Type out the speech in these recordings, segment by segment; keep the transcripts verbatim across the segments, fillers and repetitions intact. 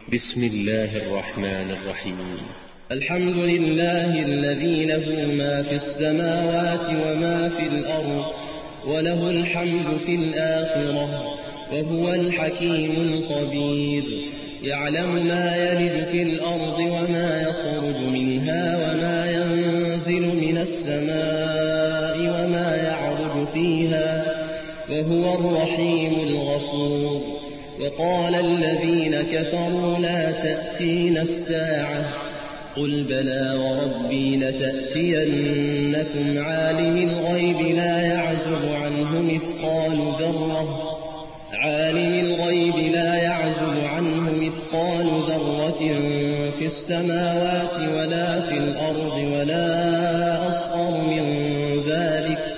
بسم الله الرحمن الرحيم. الحمد لله الذي له ما في السماوات وما في الأرض وله الحمد في الآخرة وهو الحكيم الخبير. يعلم ما يلج في الأرض وما يخرج منها وما ينزل من السماء وما يعرج فيها وهو الرحيم الغفور. وقال الذين كفروا لا تأتينا الساعة قل بلى وربي لتأتينكم عالم الغيب لا يعزب عنه مثقال ذرة عالم الغيب لا يعزب عنه مثقال ذرة في السماوات ولا في الأرض ولا أصغر من ذلك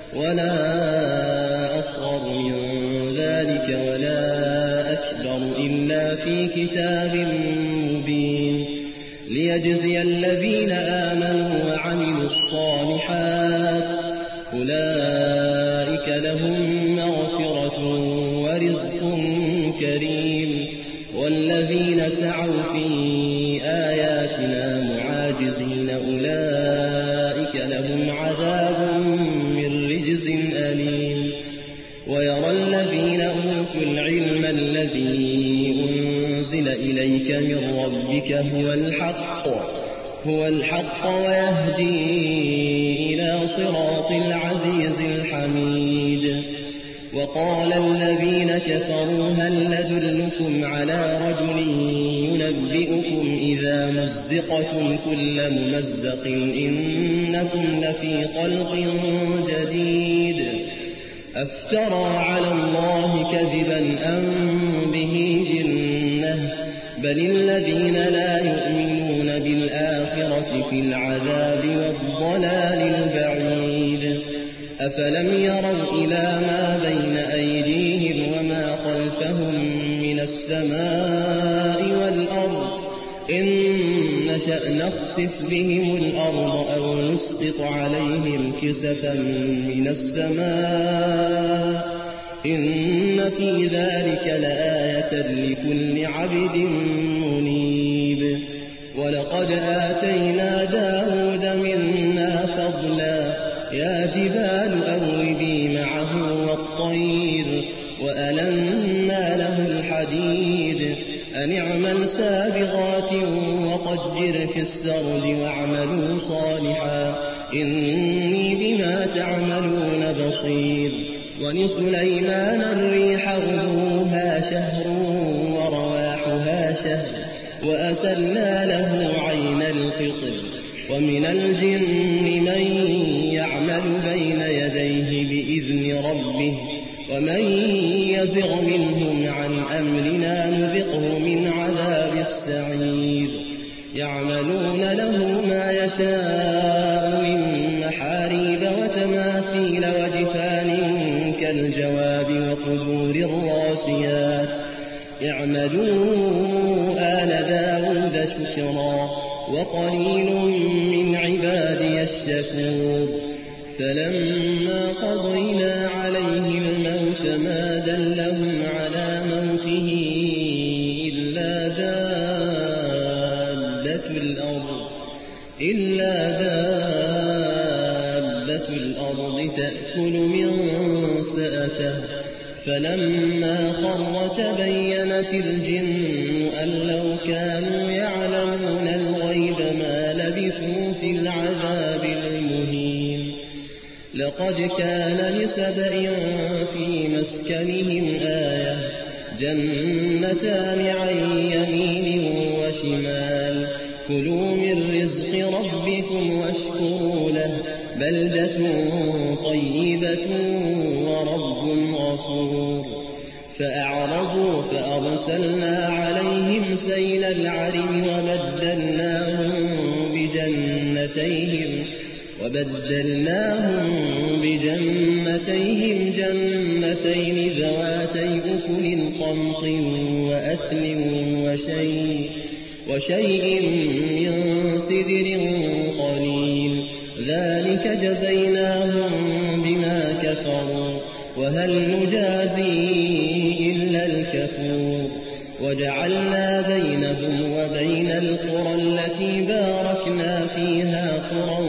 ولا أصغر من ذلك ولا أكبر إلا في كتاب مبين ليجزي الذين آمنوا وعملوا الصالحات أولئك لهم مغفرة ورزق كريم. والذين سعوا في آياتنا معاجزين أولئك لهم عذاب من رجز أليم. ويرى الذين أوتوا العلم الذي أنزل إليك من ربك هو الحق هو الحق ويهدي إلى صراط العزيز الحميد. وقال الذين كفروا هل ندلكم على رجل ينبئكم إذا مزقتم كل ممزق إنكم لفي خلق جديد أفترى على الله كذبا أم به جنة بل الذين لا يؤمنون بالآخرة في العذاب والضلال البعيد. أفلم يروا إلى ما بين أيديهم وما خلفهم من السماء والأرض إن نشأ نخسف بهم الأرض أو نسقط عليهم كسفا من السماء إن في ذلك لآية لكل عبد منيب. ولقد آتينا داود منا فضلا يا جبال أوبي معه والطير وألنا له الحديد أن اعمل سابغات وقدر في السرد واعملوا صالحا إني بما تعملون بصير. ولسليمان الريح غدوها شهر ورواحها شهر وأسلنا له عين القطر. ومن الجن من يعمل بين يديه بإذن ربه ومن يزغ منهم عن أمرنا نذقه من عذاب السعير. يعملون له ما يشاء من محاريب وتماثيل وجفان كالجواب وقدور الراسيات. اعملوا آل داود شكرا وقليل من عبادي الشكور. فلما قضينا عليه الموت ما دلهم على موته إلا دابة الأرض إلا دابة الأرض تأكل من سأته. فلما خر تبينت الجن أن لو كانوا يعلمون الغيب ما لبثوا في العذاب المهين. لقد كان لسبإ في مسكنهم آية جنتان عن يمين وشمال كلوا من رزق ربكم واشكروا له بلدة طيبة ورب غفور. فأعرضوا فأرسلنا عليهم سيل العرم وبدلناهم بجنتيهم وبدلناهم بجنتيهم جنتين ذواتي أكل خمط وأثل وشيء وشيء من سدر قليل ذلك جزيناهم بما كفروا وهل نجازي إلا الكفور. وجعلنا بينهم وبين القرى التي باركنا فيها قرى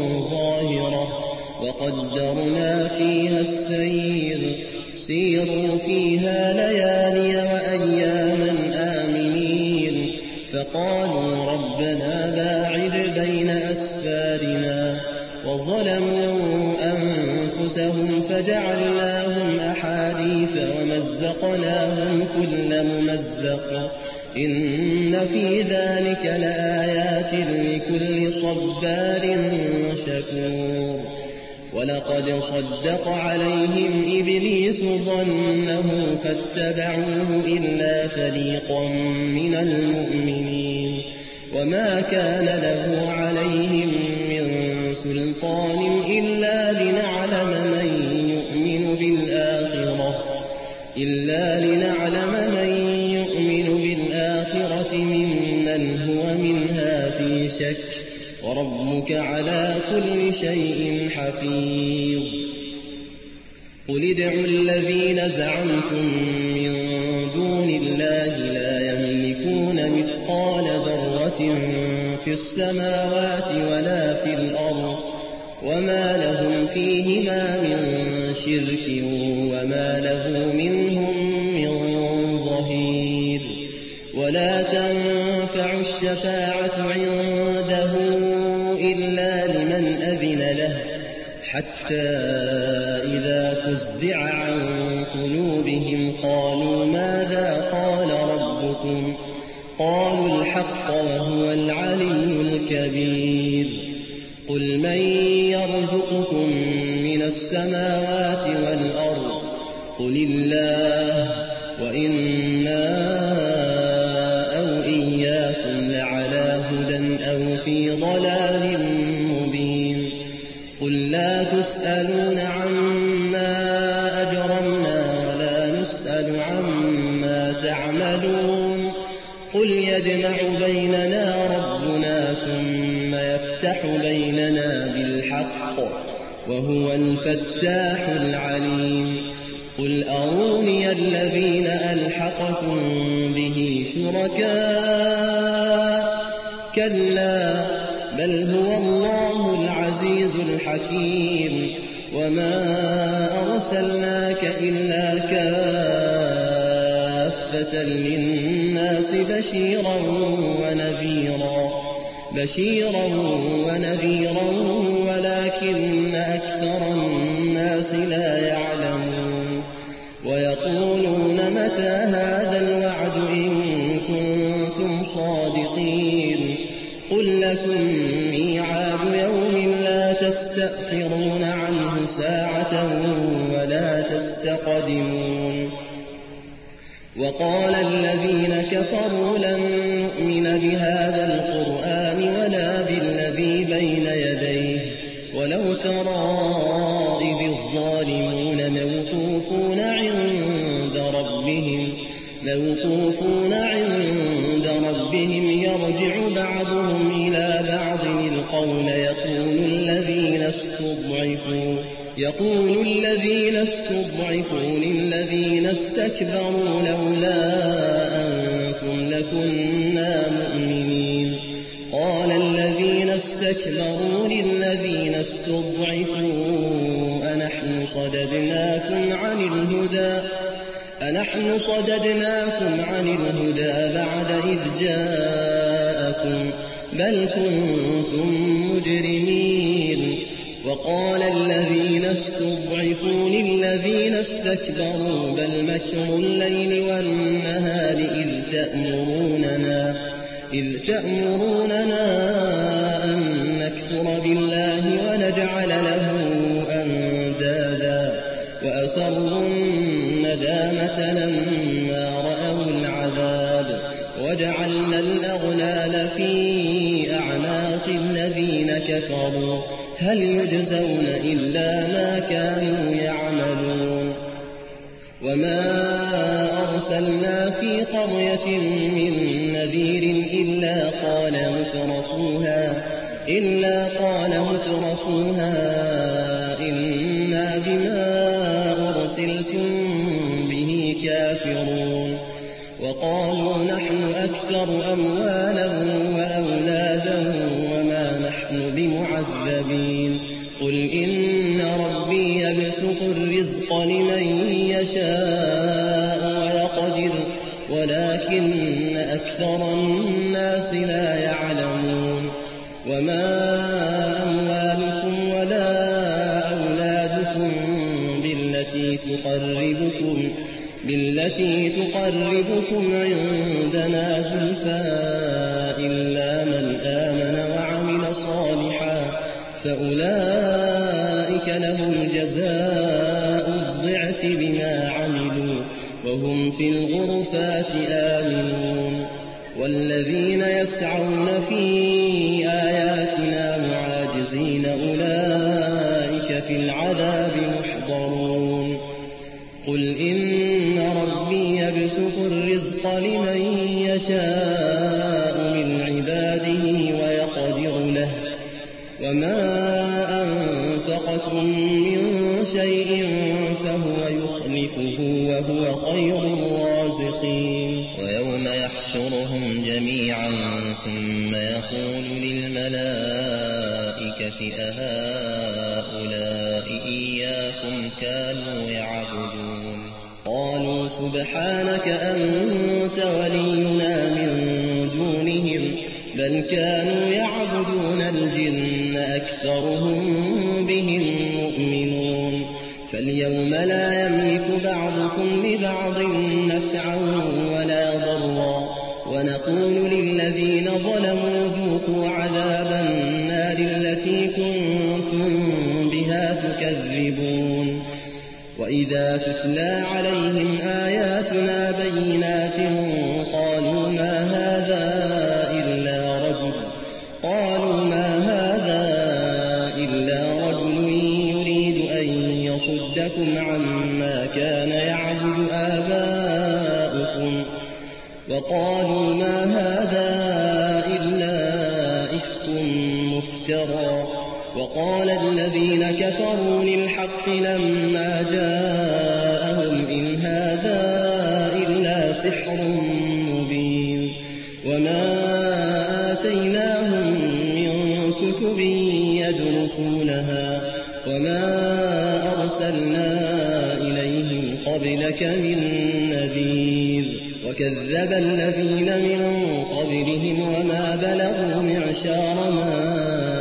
ظاهرة وقدرنا فيها السير سيروا فيها ليالي وأياما آمنين فقالوا ربنا باعد بين أسفارنا وظلموا أنفسهم فجعلناهم أحاديث ومزقناهم كل ممزق إن في ذلك لآيات لكل صبار شكور ولقد صدق عليهم إبليس ظنه فاتبعوه إلا فريقا من المؤمنين وما كان له عليهم من سلطان إلا لنعلم من يؤمن بالآخرة إلا لنعلم من يؤمن بالآخرة ممن هو منها في شك وربك على كل شيء حفيظ قل ادعوا الذين زعمتم من دون الله لا يملكون مثقال ذرة في السماوات ولا في الأرض وما لهم فيهما من شرك وما له منهم من ظهير ولا تنفع الشفاعة عنده إلا لمن أذن له حتى إذا فزع عن قلوبهم قالوا ماذا قال ربكم قالوا الحق وهو العلي الكبير قل من يرزقكم من السماوات والأرض قل الله وإنا أو إياكم لعلى هدى أو في ضلال مبين قل لا تسألون عما أجرمنا ولا نسأل عما تعملون قل يجمع بيننا ربنا ثم يفتح بيننا بالحق وهو الفتاح العليم قل أروني الذين ألحقتم به شركاء كلا بل هو الله العزيز الحكيم وما أرسلناك إلا كافة للناس بشيرا ونذيرا بشيرا ونذيرا ولكن أكثر الناس لا يعلمون ويقولون متى هذا الوعد إن كنتم صادقين قل لكم ميعاد يوم لا تستأخرون عنه ساعة ولا تستقدمون وقال الذين كفروا لن نؤمن بهذا القرآن ولا بالذي بين يديه ولو ترى إذ الظالمون موقوفون عند ربهم موقوفون عند ربهم يرجع بعضهم إلى بعض القول يقول الذين استضعفوا يقول الذين استضعفوا للذين استكبروا لولا أنتم لكنا مؤمنين قال الذين استكبروا للذين استضعفوا أنحن صددناكم عن الهدى أنحن صددناكم عن الهدى بعد إذ جاءكم بل كنتم مجرمين وقال الذين استضعفوا للذين استكبروا بل مكر الليل والنهار إذ تأمروننا إذ تأمروننا أن نكفر بالله ونجعل له أندادا وأسروا الندامة لما رأوا العذاب وجعلنا الأغلال في أعناق الذين كفروا هل يجزون إلا ما كانوا يعملون وما أرسلنا في قرية من نذير إلا قال مترفوها إلا قال مترفوها إنا بما أرسلتم به كافرون وقالوا أكثر أموالا وأولادا وما نحن بمعذبين قل إن ربي يبسط الرزق لمن يشاء ويقدر ولكن أكثر الناس لا يعلمون وما أموالكم ولا أولادكم بالتي تقربكم بالتي تقربكم عندنا زلفى إلا من آمن وعمل صالحا فأولئك لهم جزاء الضعف بما عملوا وهم في الغرفات آمنون والذين يسعون في آياتنا معاجزين أولئك في العذاب محضرون قل إن ربي يبسط الرزق لمن يشاء من عباده ويقدر له وما أنفقتم من شيء فهو يخلفه وهو خير الرازقين ويوم يحشرهم جميعا ثم يقول للملائكة أهؤلاء إياكم كانوا يعبدون قالوا سبحانك أنت ولينا من دونهم بل كانوا يعبدون الجن أكثرهم بهم مؤمنون فاليوم لا يملك بعضكم لبعض نفعا ولا ضرا ونقول للذين ظلموا ذوقوا عذاب النار التي كنتم بها تكذبون وإذا تتلى عليهم آياتنا بينات قالوا ما هذا إلا رجل قالوا ما هذا إلا رجل يريد أن يصدكم عما كان يعبد آباؤكم وقالوا ما هذا إلا إفك مفترى وقال الذين كفروا للحق لما جاءهم إن هذا إلا سحر مبين وما آتيناهم من كتب يدرسونها وما أرسلنا إليهم قبلك من نذير وكذب الذين من قبلهم وما بلغوا معشار ما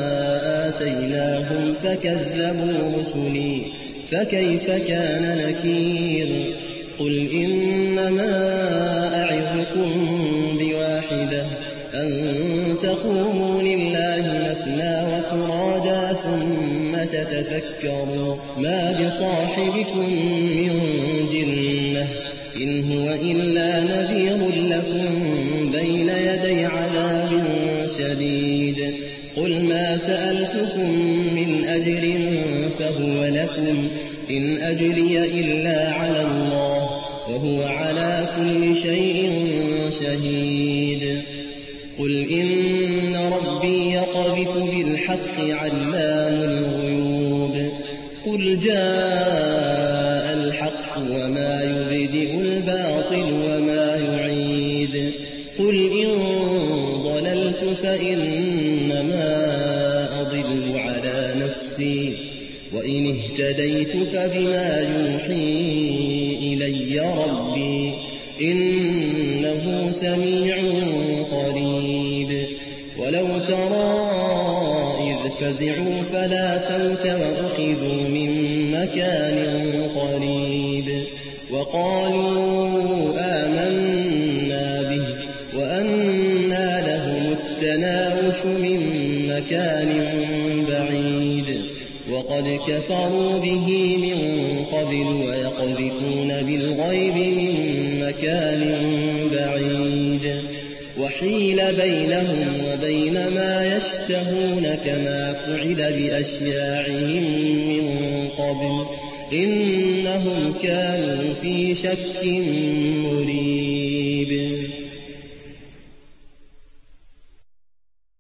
آتيناهم فكذبوا رسلي فكيف كان نكير قل إنما أعظكم بواحدة أن تقوموا لله مثنى وفرادا ثم تتفكروا ما بصاحبكم من جنة إن هو إلا نذير لكم بين يدي عذاب شديد قل ما سألتكم من أجر فهو لكم إن أجري إلا على الله وهو على كل شيء شهيد قل إن ربي يقذف بالحق علام الغيوب قل جاء الحق وما يبدئ الباطل وما يعيد قل إن ضللت فإنما أضل على نفسي وإن اهتديت فبما يوحي إلي ربي إنه سميع قريب ولو ترى إذ فزعوا فلا فوت وأخذوا من مكان قريب وقالوا آمنا به وأنى لهم التناوش من مكان بعيد وقد كفروا به من قبل ويقذفون بالغيب من مكان بعيد وحيل بينهم وبين ما يشتهون كما فعل بأشياعهم من قبل إنهم كانوا في شك مريب